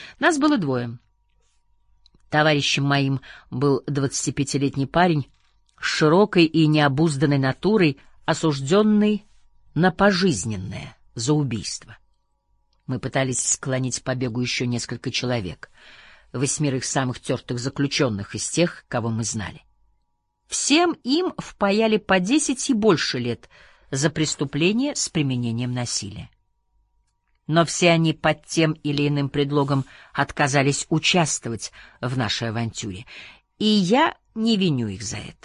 Нас было двое. Товарищем моим был 25-летний парень с широкой и необузданной натурой, осужденный на пожизненное за убийство. Мы пытались склонить к побегу еще несколько человек, 8 самых тертых заключенных из тех, кого мы знали. Всем им впаяли по 10 и больше лет за преступление с применением насилия. Но все они под тем или иным предлогом отказались участвовать в нашей авантюре, и я не виню их за это.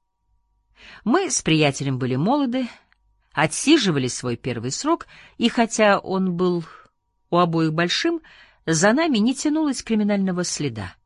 Мы с приятелем были молоды, отсиживали свой первый срок, и хотя он был у обоих большим, за нами не тянулось криминального следа.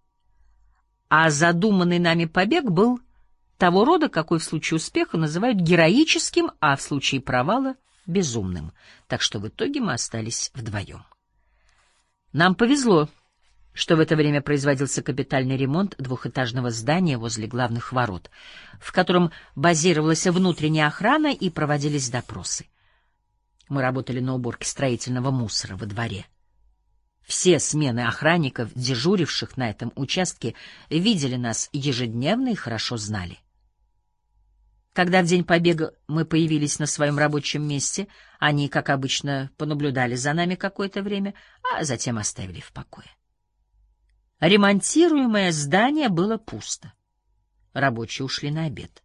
А задуманный нами побег был того рода, какой в случае успеха называют героическим, а в случае провала — безумным. Так что в итоге мы остались вдвоем. Нам повезло, что в это время производился капитальный ремонт двухэтажного здания возле главных ворот, в котором базировалась внутренняя охрана и проводились допросы. Мы работали на уборке строительного мусора во дворе. Все смены охранников, дежуривших на этом участке, видели нас ежедневно и хорошо знали. Когда в день побега мы появились на своем рабочем месте, они, как обычно, понаблюдали за нами какое-то время, а затем оставили в покое. Ремонтируемое здание было пусто. Рабочие ушли на обед.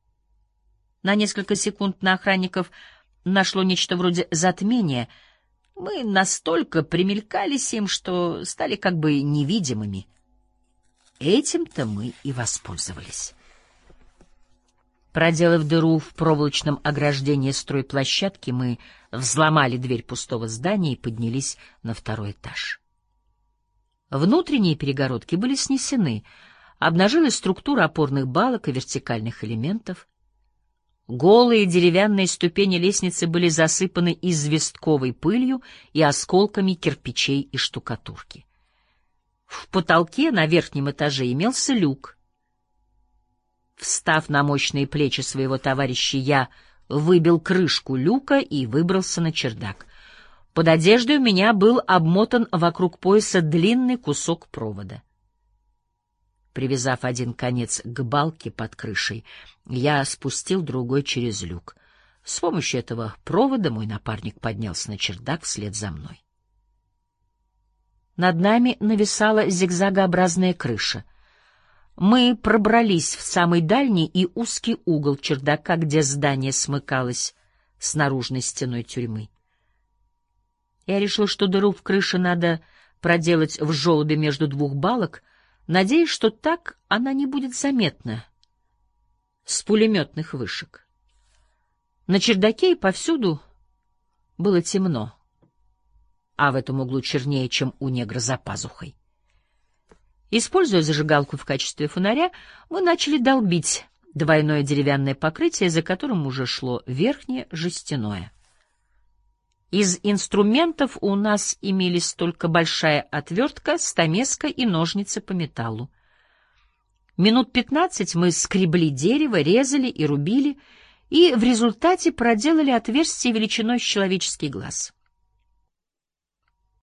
На несколько секунд на охранников нашло нечто вроде затмения. Мы настолько примелькались им, что стали как бы невидимыми. Этим-то мы и воспользовались. Проделав дыру в проволочном ограждении стройплощадки, мы взломали дверь пустого здания и поднялись на 2-й этаж. Внутренние перегородки были снесены, обнажилась структура опорных балок и вертикальных элементов. Голые деревянные ступени лестницы были засыпаны известковой пылью и осколками кирпичей и штукатурки. В потолке на верхнем этаже имелся люк. Встав на мощные плечи своего товарища, я выбил крышку люка и выбрался на чердак. Под одеждой у меня был обмотан вокруг пояса длинный кусок провода. Привязав один конец к балке под крышей, я спустил другой через люк. С помощью этого провода мой напарник поднялся на чердак вслед за мной. Над нами нависала зигзагообразная крыша. Мы пробрались в самый дальний и узкий угол чердака, где здание смыкалось с наружной стеной тюрьмы. Я решил, что дыру в крыше надо проделать в желобе между двух балок, надеясь, что так она не будет заметна с пулеметных вышек. На чердаке и повсюду было темно, а в этом углу чернее, чем у негра за пазухой. Используя зажигалку в качестве фонаря, мы начали долбить двойное деревянное покрытие, за которым уже шло верхнее жестяное. Из инструментов у нас имелись только большая отвертка, стамеска и ножницы по металлу. Минут 15 мы скребли дерево, резали и рубили, и в результате проделали отверстие величиной с человеческий глаз.